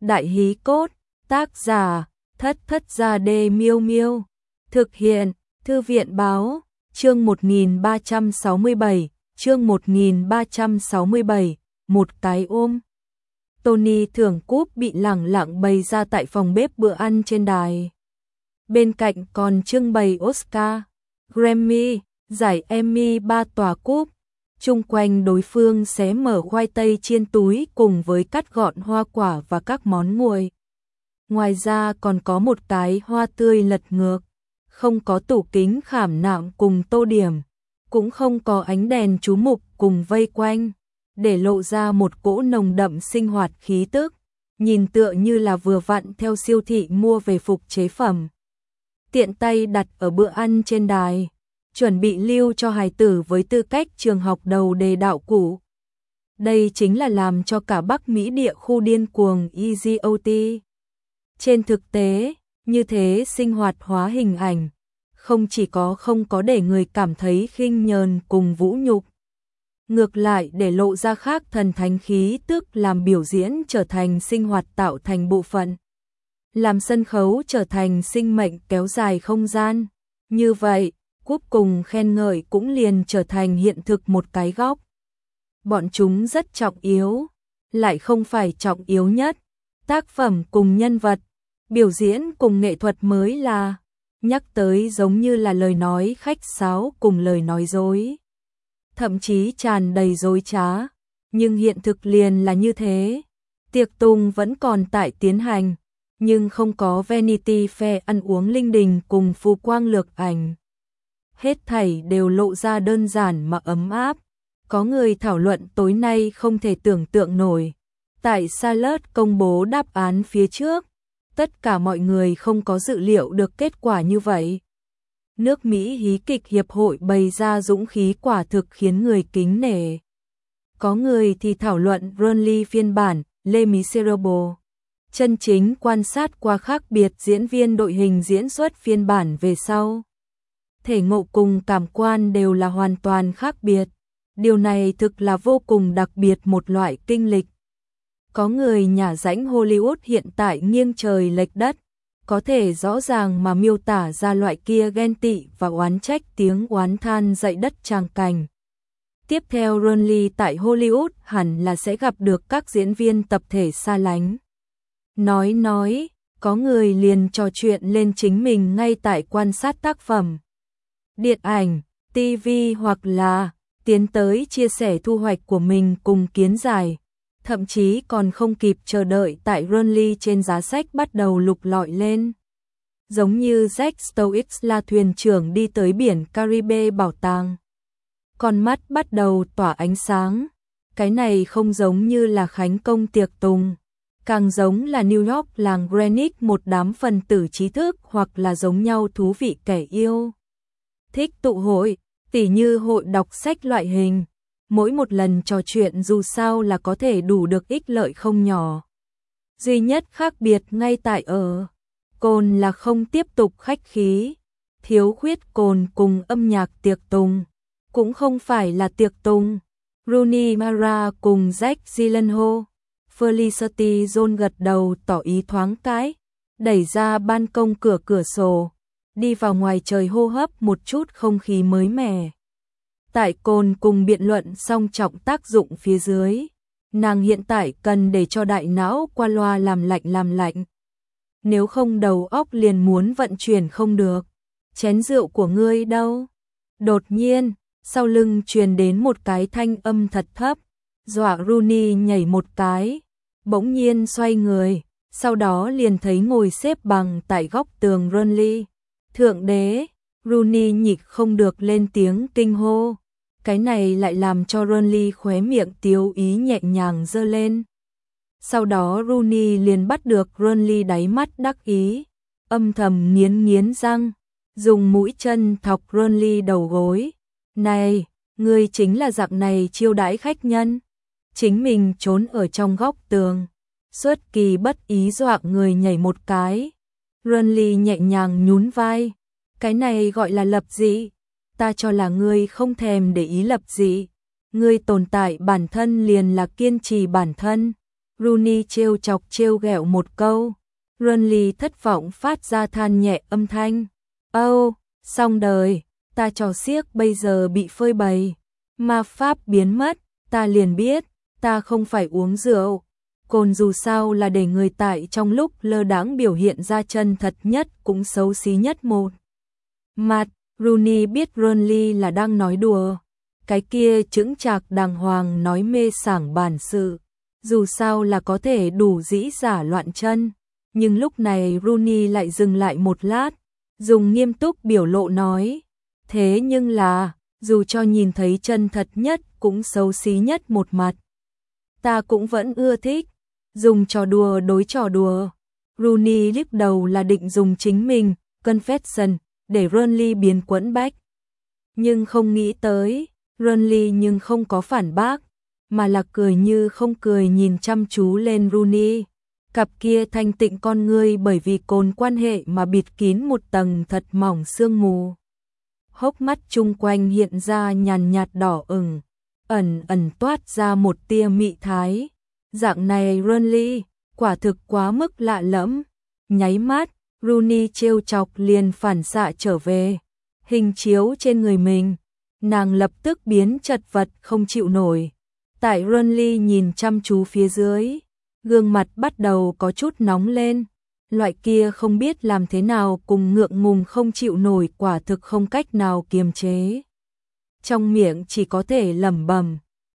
Đại hí cốt, tác giả, Thất Thất Gia Đê Miêu Miêu. Thực hiện, Thư viện báo, chương 1367, chương 1367, một cái ôm. Tony thưởng cúp bị lẳng lặng bày ra tại phòng bếp bữa ăn trên đài. Bên cạnh còn trưng bày Oscar, Grammy, giải Emmy 3 tòa cúp. Chung quanh đối phương xé mở khoai tây chiên túi cùng với cắt gọn hoa quả và các món nguội. Ngoài ra còn có một cái hoa tươi lật ngược, không có tủ kính khảm nạm cùng tô điểm, cũng không có ánh đèn chú mục cùng vây quanh, để lộ ra một cỗ nồng đậm sinh hoạt khí tức, nhìn tựa như là vừa vặn theo siêu thị mua về phục chế phẩm. Tiện tay đặt ở bữa ăn trên đài, chuẩn bị lưu cho hài tử với tư cách trường học đầu đề đạo cụ. Đây chính là làm cho cả Bắc Mỹ địa khu điên cuồng EGOT. Trên thực tế, như thế sinh hoạt hóa hình ảnh, không chỉ không có để người cảm thấy khinh nhờn cùng vũ nhục. Ngược lại để lộ ra khác thần thánh khí tức, làm biểu diễn trở thành sinh hoạt tạo thành bộ phận. Làm sân khấu trở thành sinh mệnh kéo dài không gian. Như vậy, cúp cùng khen ngợi cũng liền trở thành hiện thực một cái góc. Bọn chúng rất trọng yếu, lại không phải trọng yếu nhất. Tác phẩm cùng nhân vật, biểu diễn cùng nghệ thuật mới là, nhắc tới giống như là lời nói khách sáo cùng lời nói dối. Thậm chí tràn đầy dối trá, nhưng hiện thực liền là như thế. Tiệc tùng vẫn còn tại tiến hành, nhưng không có Vanity Fair ăn uống linh đình cùng phù quang lược ảnh. Hết thảy đều lộ ra đơn giản mà ấm áp. Có người thảo luận tối nay không thể tưởng tượng nổi. Tại Salad công bố đáp án phía trước, tất cả mọi người không có dự liệu được kết quả như vậy. Nước Mỹ hí kịch hiệp hội bày ra dũng khí quả thực khiến người kính nể. Có người thì thảo luận Brownlee phiên bản Les Miserables. Chân chính quan sát qua khác biệt diễn viên đội hình diễn xuất phiên bản về sau. Thể ngộ cùng cảm quan đều là hoàn toàn khác biệt. Điều này thực là vô cùng đặc biệt một loại kinh lịch. Có người nhả rãnh Hollywood hiện tại nghiêng trời lệch đất, có thể rõ ràng mà miêu tả ra loại kia ghen tị và oán trách tiếng oán than dậy đất tràng cảnh. Tiếp theo Brownlee tại Hollywood hẳn là sẽ gặp được các diễn viên tập thể xa lánh. Nói, có người liền trò chuyện lên chính mình ngay tại quan sát tác phẩm. Điện ảnh, TV hoặc là tiến tới chia sẻ thu hoạch của mình cùng kiến giải. Thậm chí còn không kịp chờ đợi tại Brownlee trên giá sách bắt đầu lục lọi lên. Giống như Jack Stowix là thuyền trưởng đi tới biển Caribe bảo tàng. Con mắt bắt đầu tỏa ánh sáng. Cái này không giống như là khánh công tiệc tùng. Càng giống là New York làng Greenwich một đám phần tử trí thức, hoặc là giống nhau thú vị kẻ yêu thích tụ hội, tỉ như hội đọc sách loại hình. Mỗi một lần trò chuyện dù sao là có thể đủ được ích lợi không nhỏ. Duy nhất khác biệt ngay tại ở Cồn là không tiếp tục khách khí. Thiếu khuyết Cồn cùng âm nhạc tiệc tùng, cũng không phải là tiệc tùng. Rooney Mara cùng Jack Gyllenhaal, Felicity Jones gật đầu tỏ ý thoáng cái, đẩy ra ban công cửa sổ, đi vào ngoài trời hô hấp một chút không khí mới mẻ. Tại Cồn cùng biện luận song trọng tác dụng phía dưới, nàng hiện tại cần để cho đại não qua loa làm lạnh. Nếu không đầu óc liền muốn vận chuyển không được. Chén rượu của ngươi đâu? Đột nhiên, sau lưng truyền đến một cái thanh âm thật thấp, dọa Rooney nhảy một cái, bỗng nhiên xoay người, sau đó liền thấy ngồi xếp bằng tại góc tường Brownlee. Thượng đế, Rooney nhịn không được lên tiếng kinh hô. Cái này lại làm cho Brownlee khóe miệng tiếu ý nhẹ nhàng giơ lên. Sau đó Rooney liền bắt được Brownlee đáy mắt đắc ý, âm thầm nghiến răng, dùng mũi chân thọc Brownlee đầu gối. Này, ngươi chính là dạng này chiêu đãi khách nhân. Chính mình trốn ở trong góc tường, xuất kỳ bất ý dọa người nhảy một cái. Brownlee nhẹ nhàng nhún vai. Cái này gọi là lập dị. Ta cho là ngươi không thèm để ý lập dị. Ngươi tồn tại bản thân liền là kiên trì bản thân. Rooney trêu chọc trêu ghẹo một câu. Rooney thất vọng phát ra than nhẹ âm thanh. Xong đời, ta trò xiếc bây giờ bị phơi bày. Ma pháp biến mất, ta liền biết, ta không phải uống rượu. Cồn dù sao là để người tại trong lúc lơ đãng biểu hiện ra chân thật nhất cũng xấu xí nhất một mặt. Rooney biết Rooney là đang nói đùa. Cái kia chững chạc đàng hoàng nói mê sảng bản sự. Dù sao là có thể đủ dĩ giả loạn chân. Nhưng lúc này Rooney lại dừng lại một lát, dùng nghiêm túc biểu lộ nói. Thế nhưng là, dù cho nhìn thấy chân thật nhất cũng xấu xí nhất một mặt, ta cũng vẫn ưa thích. Dùng trò đùa đối trò đùa. Rooney lúc đầu là định dùng chính mình, confession, để Rooney biến quẫn bách. Nhưng không nghĩ tới, Rooney nhưng không có phản bác, mà là cười như không cười nhìn chăm chú lên Rooney. Cặp kia thanh tịnh con ngươi bởi vì cồn quan hệ mà bịt kín một tầng thật mỏng sương mù. Hốc mắt chung quanh hiện ra nhàn nhạt đỏ ửng, ẩn ẩn toát ra một tia mị thái. Dạng này Rooney, quả thực quá mức lạ lẫm. Nháy mắt, Rooney trêu chọc liền phản xạ trở về. Hình chiếu trên người mình, nàng lập tức biến chật vật không chịu nổi. Tại Rooney nhìn chăm chú phía dưới, gương mặt bắt đầu có chút nóng lên. Loại kia không biết làm thế nào cùng ngượng ngùng không chịu nổi quả thực không cách nào kiềm chế. Trong miệng chỉ có thể lẩm bẩm,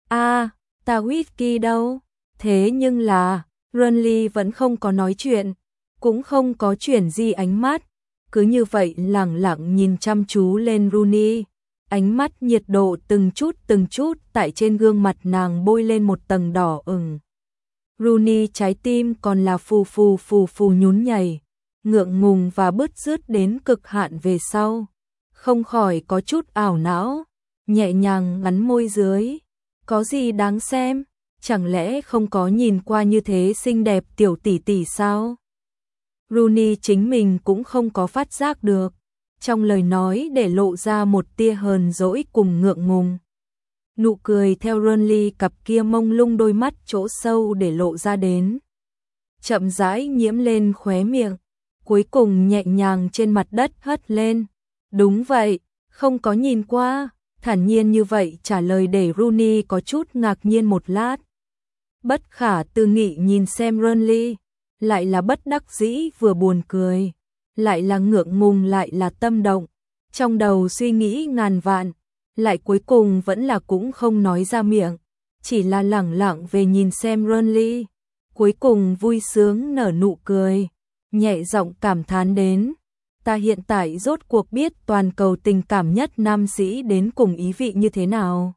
ta whisky đâu? Thế nhưng là, Rooney vẫn không có nói chuyện, cũng không có chuyển di ánh mắt. Cứ như vậy lẳng lặng nhìn chăm chú lên Rooney. Ánh mắt nhiệt độ từng chút tại trên gương mặt nàng bôi lên một tầng đỏ ửng. Rooney trái tim còn là phù nhún nhảy, ngượng ngùng và bứt rứt đến cực hạn về sau. Không khỏi có chút ảo não, nhẹ nhàng ngắn môi dưới. Có gì đáng xem, chẳng lẽ không có nhìn qua như thế xinh đẹp tiểu tỷ tỷ sao? Rooney chính mình cũng không có phát giác được. Trong lời nói để lộ ra một tia hờn dỗi cùng ngượng ngùng. Nụ cười theo Rooney cặp kia mông lung đôi mắt chỗ sâu để lộ ra đến. Chậm rãi nhiễm lên khóe miệng, cuối cùng nhẹ nhàng trên mặt đất hất lên. Đúng vậy, không có nhìn qua, thản nhiên như vậy trả lời để Rooney có chút ngạc nhiên một lát. Bất khả tư nghị nhìn xem Rooney, lại là bất đắc dĩ vừa buồn cười, lại là ngượng ngùng lại là tâm động. Trong đầu suy nghĩ ngàn vạn, lại cuối cùng vẫn là cũng không nói ra miệng, chỉ là lẳng lặng về nhìn xem Rooney. Cuối cùng vui sướng nở nụ cười, nhẹ giọng cảm thán đến. Ta hiện tại rốt cuộc biết toàn cầu tình cảm nhất nam sĩ đến cùng ý vị như thế nào.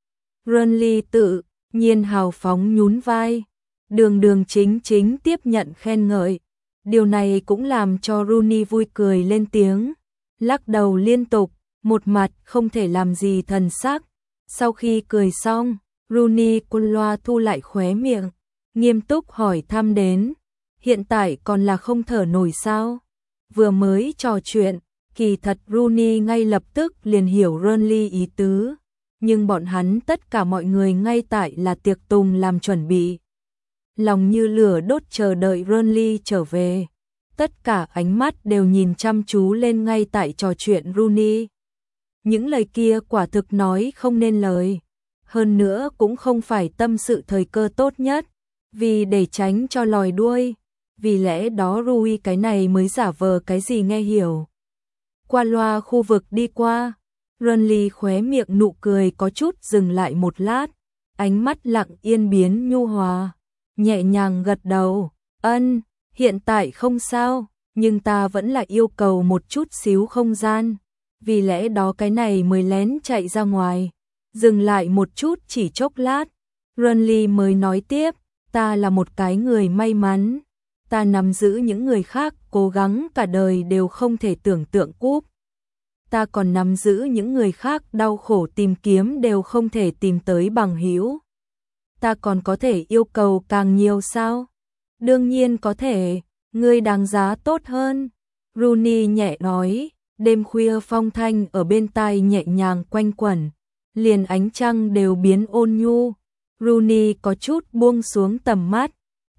Rooney tự nhiên hào phóng nhún vai, đường chính tiếp nhận khen ngợi. Điều này cũng làm cho Rooney vui cười lên tiếng, lắc đầu liên tục, một mặt không thể làm gì thần sắc. Sau khi cười xong, Rooney cun loa thu lại khóe miệng, nghiêm túc hỏi thăm đến, hiện tại còn là không thở nổi sao? Vừa mới trò chuyện, kỳ thật Rooney ngay lập tức liền hiểu Rooney ý tứ, nhưng bọn hắn tất cả mọi người ngay tại là tiệc tùng làm chuẩn bị. Lòng như lửa đốt chờ đợi Rooney trở về. Tất cả ánh mắt đều nhìn chăm chú lên ngay tại trò chuyện Rooney. Những lời kia quả thực nói không nên lời. Hơn nữa cũng không phải tâm sự thời cơ tốt nhất, vì để tránh cho lòi đuôi. Vì lẽ đó Rui cái này mới giả vờ cái gì nghe hiểu. Qua loa khu vực đi qua, Rooney khóe miệng nụ cười có chút dừng lại một lát, ánh mắt lặng yên biến nhu hòa, nhẹ nhàng gật đầu, hiện tại không sao, nhưng ta vẫn là yêu cầu một chút xíu không gian, vì lẽ đó cái này mới lén chạy ra ngoài. Dừng lại một chút chỉ chốc lát, Rooney mới nói tiếp, ta là một cái người may mắn, ta nắm giữ những người khác cố gắng cả đời đều không thể tưởng tượng cúp. Ta còn nắm giữ những người khác đau khổ tìm kiếm đều không thể tìm tới bằng hữu. Ta còn có thể yêu cầu càng nhiều sao? Đương nhiên có thể, ngươi đáng giá tốt hơn. Rooney nhẹ nói, đêm khuya phong thanh ở bên tai nhẹ nhàng quanh quẩn, liền ánh trăng đều biến ôn nhu. Rooney có chút buông xuống tầm mắt,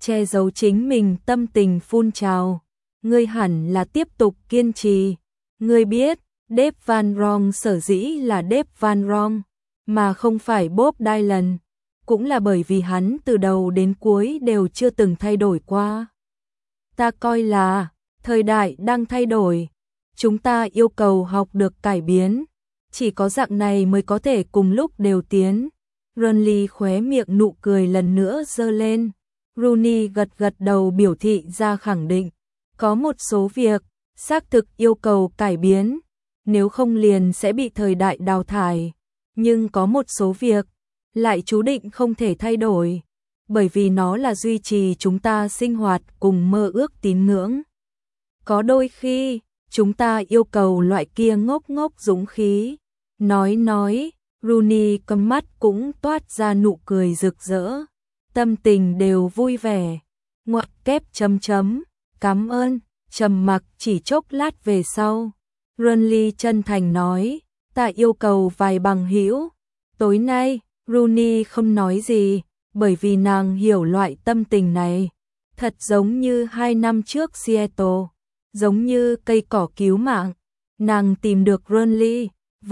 che giấu chính mình tâm tình phun trào. Ngươi hẳn là tiếp tục kiên trì. Ngươi biết, Dave Van Ron sở dĩ là Dave Van Ron, mà không phải Bob Dylan, cũng là bởi vì hắn từ đầu đến cuối đều chưa từng thay đổi qua. Ta coi là, thời đại đang thay đổi. Chúng ta yêu cầu học được cải biến. Chỉ có dạng này mới có thể cùng lúc đều tiến. Ronly khóe miệng nụ cười lần nữa giơ lên. Rooney gật gật đầu biểu thị ra khẳng định. Có một số việc, xác thực yêu cầu cải biến. Nếu không liền sẽ bị thời đại đào thải. Nhưng có một số việc, lại chú định không thể thay đổi. Bởi vì nó là duy trì chúng ta sinh hoạt cùng mơ ước tín ngưỡng. Có đôi khi, chúng ta yêu cầu loại kia ngốc ngốc dũng khí. Nói, Rooney cầm mắt cũng toát ra nụ cười rực rỡ. Tâm tình đều vui vẻ. Ngoặc kép chấm chấm, cảm ơn, trầm mặc chỉ chốc lát về sau. Ronly chân thành nói, ta yêu cầu vài bằng hữu. Tối nay, Rooney không nói gì, bởi vì nàng hiểu loại tâm tình này. Thật giống như 2 năm trước Seattle, giống như cây cỏ cứu mạng. Nàng tìm được Ronly,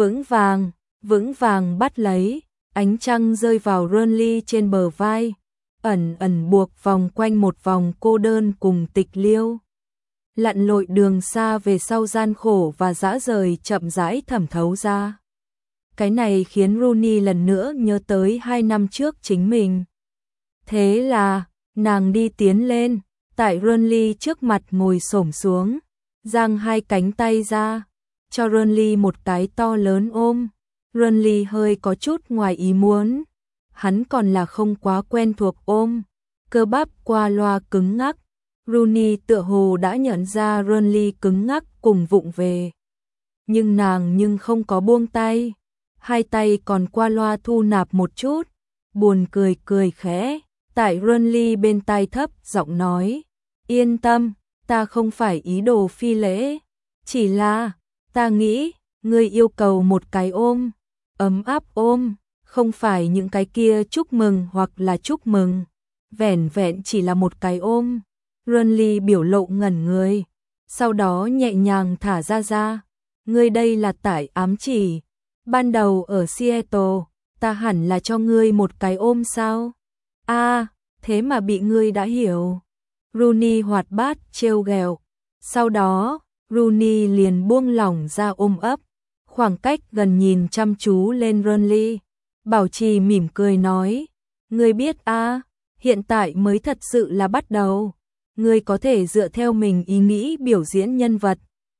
vững vàng bắt lấy. Ánh trăng rơi vào Ronly trên bờ vai, ẩn ẩn buộc vòng quanh một vòng cô đơn cùng tịch liêu. Lặn lội đường xa về sau gian khổ và dã rời chậm rãi thẩm thấu ra. Cái này khiến Rooney lần nữa nhớ tới 2 năm trước chính mình. Thế là, nàng đi tiến lên, tại Ronly trước mặt ngồi xổm xuống, giang 2 cánh tay ra, cho Ronly một cái to lớn ôm. Ronly hơi có chút ngoài ý muốn, hắn còn là không quá quen thuộc ôm, cơ bắp qua loa cứng ngắc. Rooney tựa hồ đã nhận ra Ronly cứng ngắc cùng vụng về. Nhưng nàng không có buông tay, 2 tay còn qua loa thu nạp một chút, buồn cười khẽ, tại Ronly bên tai thấp giọng nói, yên tâm, ta không phải ý đồ phi lễ, chỉ là, ta nghĩ, ngươi yêu cầu một cái ôm, ấm áp ôm, không phải những cái kia chúc mừng hoặc là chúc mừng, vẻn vẹn chỉ là một cái ôm. Ronly biểu lộ ngẩn người, sau đó nhẹ nhàng thả ra. Ngươi đây là tại ám chỉ. Ban đầu ở Seattle, ta hẳn là cho ngươi một cái ôm sao? Thế mà bị ngươi đã hiểu. Rooney hoạt bát trêu ghẹo. Sau đó, Rooney liền buông lỏng ra ôm ấp, khoảng cách gần nhìn chăm chú lên Ronly. Bảo trì mỉm cười nói, ngươi biết hiện tại mới thật sự là bắt đầu. Ngươi có thể dựa theo mình ý nghĩ biểu diễn nhân vật,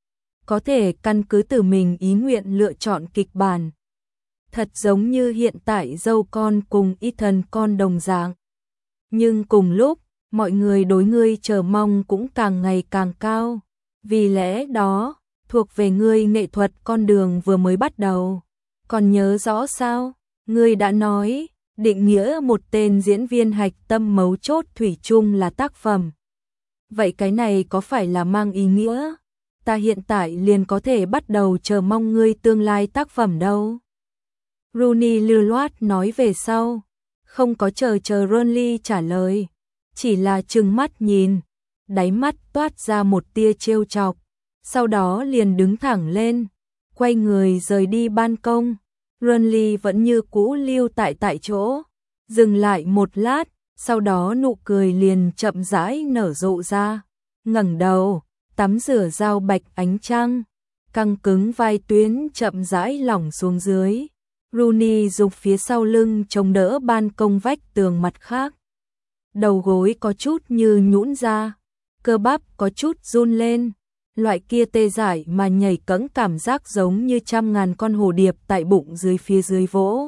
có thể căn cứ từ mình ý nguyện lựa chọn kịch bản. Thật giống như hiện tại dâu con cùng Ethan con đồng dạng. Nhưng cùng lúc, mọi người đối ngươi chờ mong cũng càng ngày càng cao. Vì lẽ đó, thuộc về ngươi nghệ thuật con đường vừa mới bắt đầu. Còn nhớ rõ sao? Ngươi đã nói, định nghĩa một tên diễn viên hạch tâm mấu chốt thủy chung là tác phẩm. Vậy cái này có phải là mang ý nghĩa? Ta hiện tại liền có thể bắt đầu chờ mong ngươi tương lai tác phẩm đâu. Rooney lưu loát nói về sau, không có chờ Ronly trả lời, chỉ là trừng mắt nhìn, đáy mắt toát ra một tia trêu chọc, sau đó liền đứng thẳng lên, quay người rời đi ban công. Ronly vẫn như cũ lưu tại chỗ, dừng lại một lát, sau đó nụ cười liền chậm rãi nở rộ ra, ngẩng đầu, tắm rửa dao bạch ánh trăng, căng cứng vai tuyến chậm rãi lỏng xuống dưới. Rooney dùng phía sau lưng chống đỡ ban công vách tường mặt khác. Đầu gối có chút như nhũn ra, cơ bắp có chút run lên, loại kia tê dại mà nhảy cẫng cảm giác giống như trăm ngàn con hồ điệp tại bụng dưới phía dưới vỗ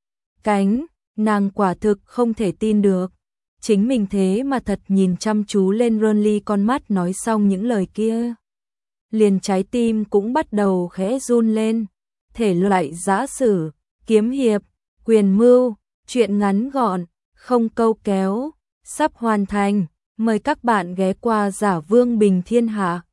cánh, nàng quả thực không thể tin được. Chính mình thế mà thật nhìn chăm chú lên Ronly con mắt nói xong những lời kia. Liền trái tim cũng bắt đầu khẽ run lên. Thể loại giã sử, kiếm hiệp, quyền mưu, truyện ngắn gọn, không câu kéo, sắp hoàn thành. Mời các bạn ghé qua Giả Vương Bình Thiên Hạ.